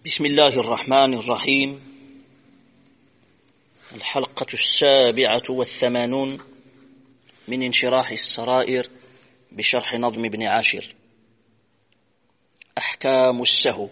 بسم الله الرحمن الرحيم. الحلقة 87 من انشراح السرائر بشرح نظم ابن عاشر. أحكام السهو.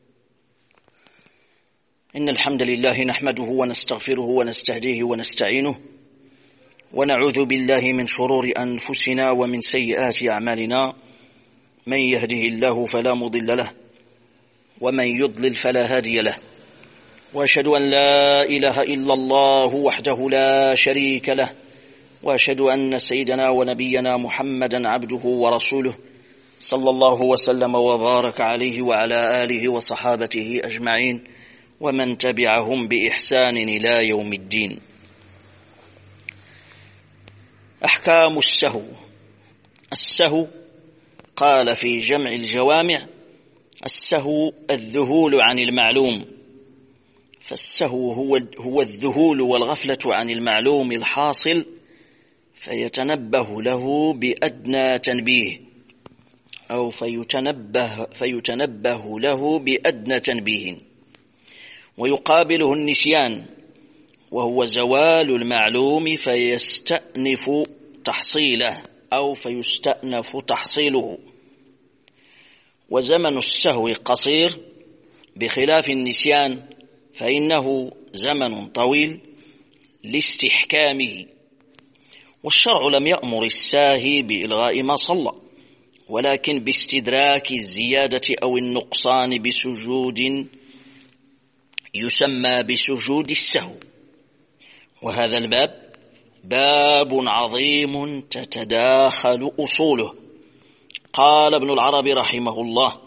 إن الحمد لله نحمده ونستغفره ونستهديه ونستعينه ونعوذ بالله من شرور أنفسنا ومن سيئات أعمالنا. من يهده الله فلا مضل له ومن يضلل فلا هادي له، وأشهد أن لا إله إلا الله وحده لا شريك له، وأشهد أن سيدنا ونبينا محمدا عبده ورسوله صلى الله وسلم وبارك عليه وعلى آله وصحابته أجمعين ومن تبعهم بإحسان إلى يوم الدين. أحكام السهو. السهو قال في جمع الجوامع: السهو الذهول عن المعلوم. فالسهو هو الذهول والغفلة عن المعلوم الحاصل، فيتنبه له بأدنى تنبيه، أو فيتنبه له بأدنى تنبيه. ويقابله النسيان، وهو زوال المعلوم فيستأنف تحصيله أو فيستأنف تحصيله. وزمن السهو قصير بخلاف النسيان، فإنه زمن طويل لاستحكامه. والشرع لم يأمر الساهي بإلغاء ما صلى، ولكن باستدراك الزيادة أو النقصان بسجود يسمى بسجود السهو. وهذا الباب باب عظيم تتداخل أصوله. قال ابن العربي رحمه الله: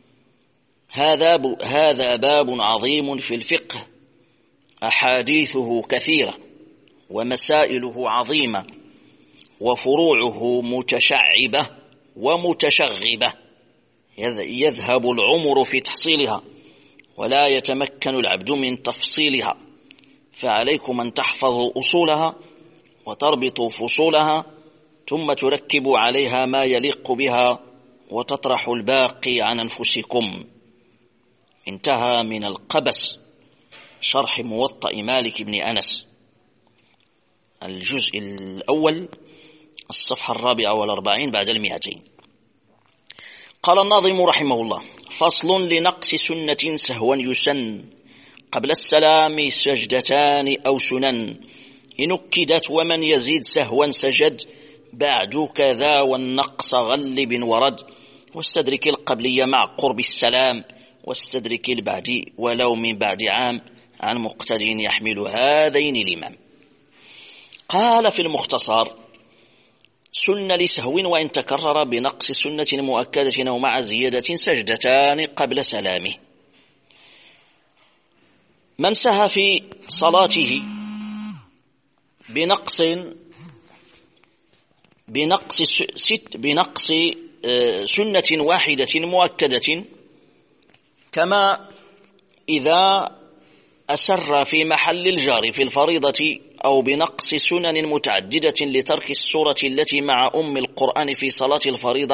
هذا باب عظيم في الفقه، أحاديثه كثيرة ومسائله عظيمة وفروعه متشعبة ومتشغبة، يذهب العمر في تحصيلها ولا يتمكن العبد من تفصيلها. فعليكم أن تحفظوا أصولها وتربطوا فصولها، ثم تركبوا عليها ما يليق بها وتطرحوا الباقي عن أنفسكم. انتهى من القبس، شرح موطأ مالك بن أنس، الجزء الأول، الصفحة 44 بعد 200. قال الناظم رحمه الله: فصل لنقص سنة سهوا يسن، قبل السلام سجدتان أو سنن، إن أكدت ومن يزيد سهوا سجد، بعد كذا والنقص غلب ورد، واستدرك القبلية مع قرب السلام، واستدرك البعد ولو من بعد عام، عن مقتد يحمل هذين الإمام. قال في المختصر: سن لسهو وإن تكرر بنقص سنة مؤكدة أو مع زيادة سجدتان قبل سلامه. من سهى في صلاته بنقص سنة واحدة مؤكدة، كما إذا أسر في محل الجار في الفريضة، أو بنقص سنن متعددة لترك السورة التي مع أم القرآن في صلاة الفريضة،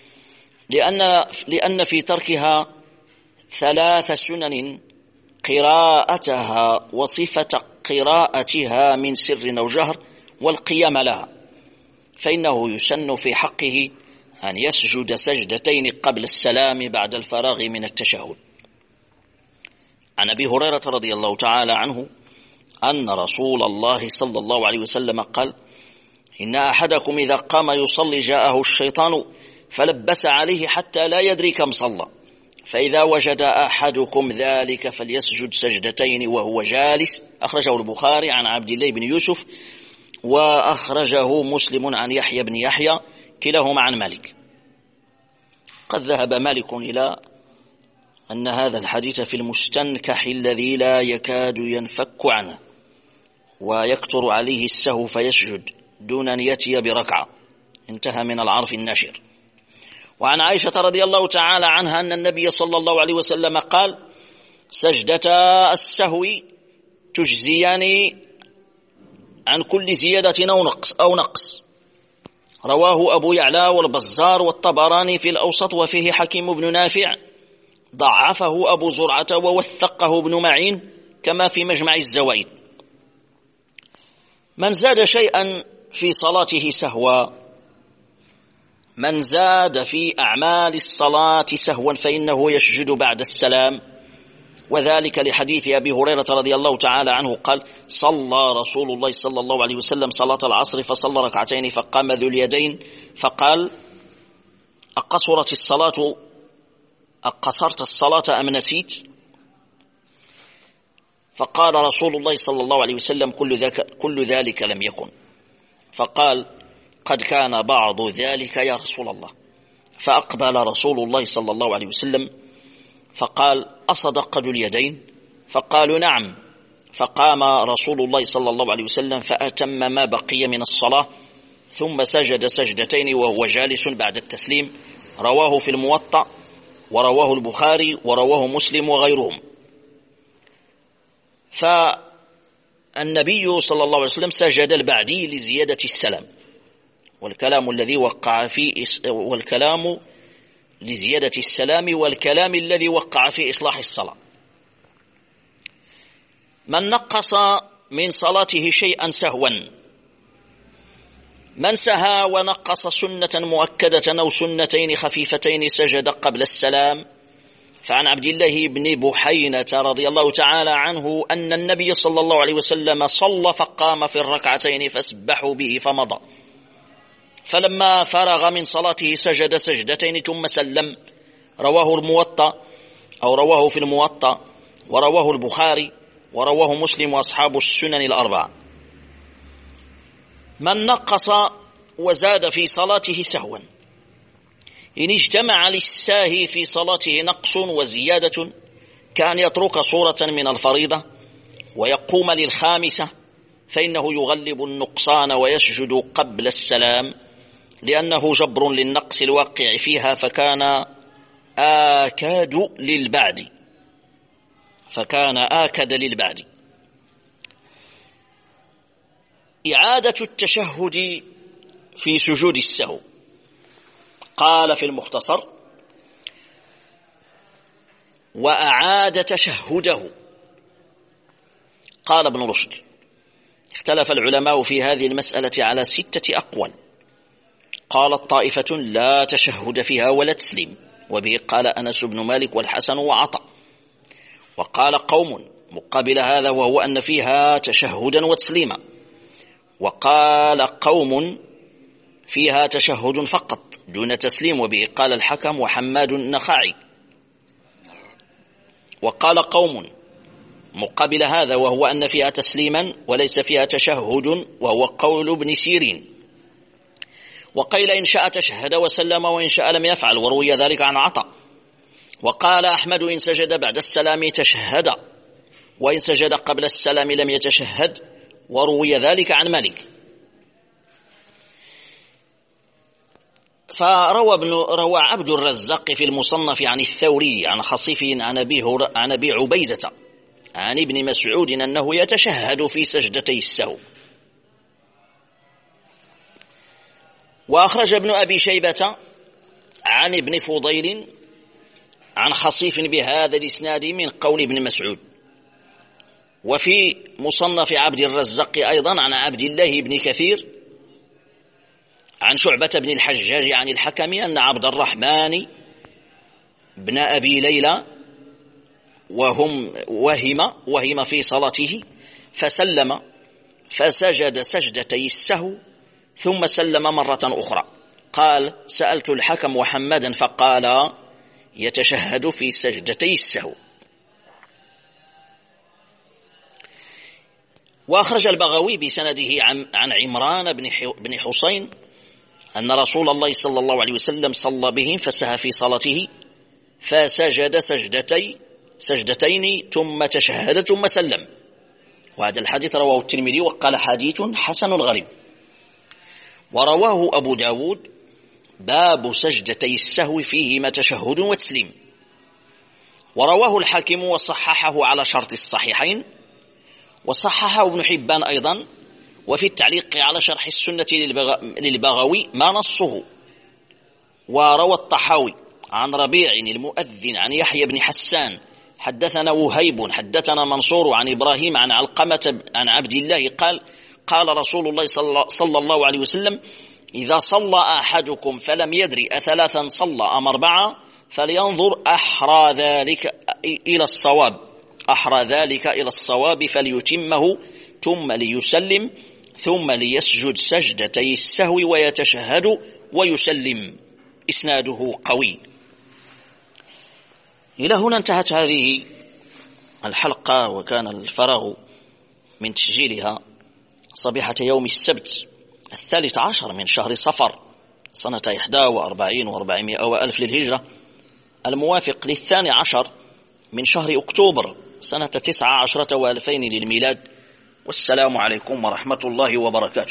لأن في تركها 3 سنن: قراءتها وصفة قراءتها من سر أو جهر والقيام لها، فإنه يسن في حقه أن يسجد سجدتين قبل السلام بعد الفراغ من التشهد. عن أبي هريرة رضي الله تعالى عنه أن رسول الله صلى الله عليه وسلم قال: إن أحدكم إذا قام يصلي جاءه الشيطان فلبس عليه حتى لا يدري كم صلى، فإذا وجد أحدكم ذلك فليسجد سجدتين وهو جالس. أخرجه البخاري عن عبد الله بن يوسف، وأخرجه مسلم عن يحيى بن يحيى، كلاهما عن مالك. قد ذهب مالك إلى أن هذا الحديث في المستنكح الذي لا يكاد ينفك عنه، ويكتر عليه السهو فيسجد دون أن يأتي بركعة. انتهى من العرف النشر. وعن عائشة رضي الله تعالى عنها أن النبي صلى الله عليه وسلم قال: سجدتا السهو تجزيان عن كل زيادة أو نقص. رواه أبو يعلى والبزار والطبراني في الأوسط، وفيه حكيم بن نافع ضعفه أبو زرعة ووثقه ابن معين كما في مجمع الزوائد. من زاد شيئا في صلاته سهوا، من زاد في أعمال الصلاة سهوا فإنه يسجد بعد السلام، وذلك لحديث أبي هريرة رضي الله تعالى عنه قال: صلى رسول الله صلى الله عليه وسلم صلاة العصر فصلى ركعتين فقام ذو اليدين فقال: أقصرت الصلاة أم نسيت؟ فقال رسول الله صلى الله عليه وسلم: كل ذلك لم يكن. فقال: قد كان بعض ذلك يا رسول الله. فأقبل رسول الله صلى الله عليه وسلم فقال: أصدق ذو اليدين؟ فقالوا: نعم. فقام رسول الله صلى الله عليه وسلم فأتم ما بقي من الصلاة، ثم سجد سجدتين وهو جالس بعد التسليم. رواه في الموطأ، ورواه البخاري، ورواه مسلم وغيرهم. فالنبي صلى الله عليه وسلم سجد البعدي لزيادة السلام، والكلام لزيادة السلام، والكلام الذي وقع في إصلاح الصلاة. من نقص من صلاته شيئا سهوا، من سهى ونقص سنة مؤكدة أو سنتين خفيفتين سجد قبل السلام. فعن عبد الله بن بحينة رضي الله تعالى عنه أن النبي صلى الله عليه وسلم صلى فقام في الركعتين فسبحوا به فمضى، فلما فرغ من صلاته سجد سجدتين ثم سلم. رواه في الموطأ، ورواه البخاري، ورواه مسلم وأصحاب السنن الأربعة. من نقص وزاد في صلاته سهوا، إن اجتمع للساهي في صلاته نقص وزيادة كأن يترك صورة من الفريضة ويقوم للخامسة، فإنه يغلب النقصان ويسجد قبل السلام، لأنه جبر للنقص الواقع فيها، فكان آكد للبعد. إعادة التشهد في سجود السهو. قال في المختصر: وأعاد تشهده. قال ابن رشد: اختلف العلماء في هذه المسألة على 6 أقوال. قالت طائفة: لا تشهد فيها ولا تسليم، وبه قال أنس بن مالك والحسن وعطاء. وقال قوم مقابل هذا، وهو أن فيها تشهدا وتسليما. وقال قوم فيها تشهد فقط دون تسليم، وبه قال الحكم وحماد النخعي. وقال قوم مقابل هذا، وهو أن فيها تسليما وليس فيها تشهد، وهو قول ابن سيرين. وقيل إن شاء تشهد وسلم، وإن شاء لم يفعل، وروي ذلك عن عطاء. وقال أحمد إن سجد بعد السلام تشهد، وإن سجد قبل السلام لم يتشهد، وروي ذلك عن مالك. روى عبد الرزاق في المصنف عن الثوري عن خصيف عن أبي عبيدة عن ابن مسعود أنه يتشهد في سجدتي السهو. وأخرج ابن أبي شيبة عن ابن فضيل عن خصيف بهذا الإسناد من قول ابن مسعود. وفي مصنف عبد الرزاق أيضا عن عبد الله بن كثير عن شعبة بن الحجاج عن الحكم أن عبد الرحمن بن أبي ليلى وهم في صلاته فسلم فسجد سجدتي السهو ثم سلم مرة أخرى. قال: سألت الحكم وحمادا فقال: يتشهد في سجدتي السهو. وأخرج البغوي بسنده عن عمران بن حسين أن رسول الله صلى الله عليه وسلم صلى بهم فسهى في صلاته فسجد سجدتين ثم تشهد ثم سلم. وهذا الحديث رواه الترمذي وقال حديث حسن غريب. ورواه أبو داود باب سجدتي السهو فيهما تشهد وتسليم. ورواه الحاكم وصححه على شرط الصحيحين، وصححه ابن حبان أيضا. وفي التعليق على شرح السنة للبغوي ما نصه. وروى الطحاوي عن ربيع المؤذن عن يحيى بن حسان حدثنا وهيب حدثنا منصور عن إبراهيم عن علقمة عن عبد الله قال رسول الله صلى الله عليه وسلم: إذا صلى أحدكم فلم يدري أثلاثا صلى أم أربعة فلينظر أحرى ذلك إلى الصواب فليتمه ثم ليسلم ثم ليسجد سجدتي السهو ويتشهد ويسلم. إسناده قوي. إلى هنا انتهت هذه الحلقة، وكان الفراغ من تسجيلها صبيحة يوم السبت 13 من شهر صفر سنة 41 و400 وألف للهجرة، الموافق 12 من شهر أكتوبر سنة 19 و2000 للميلاد. والسلام عليكم ورحمة الله وبركاته.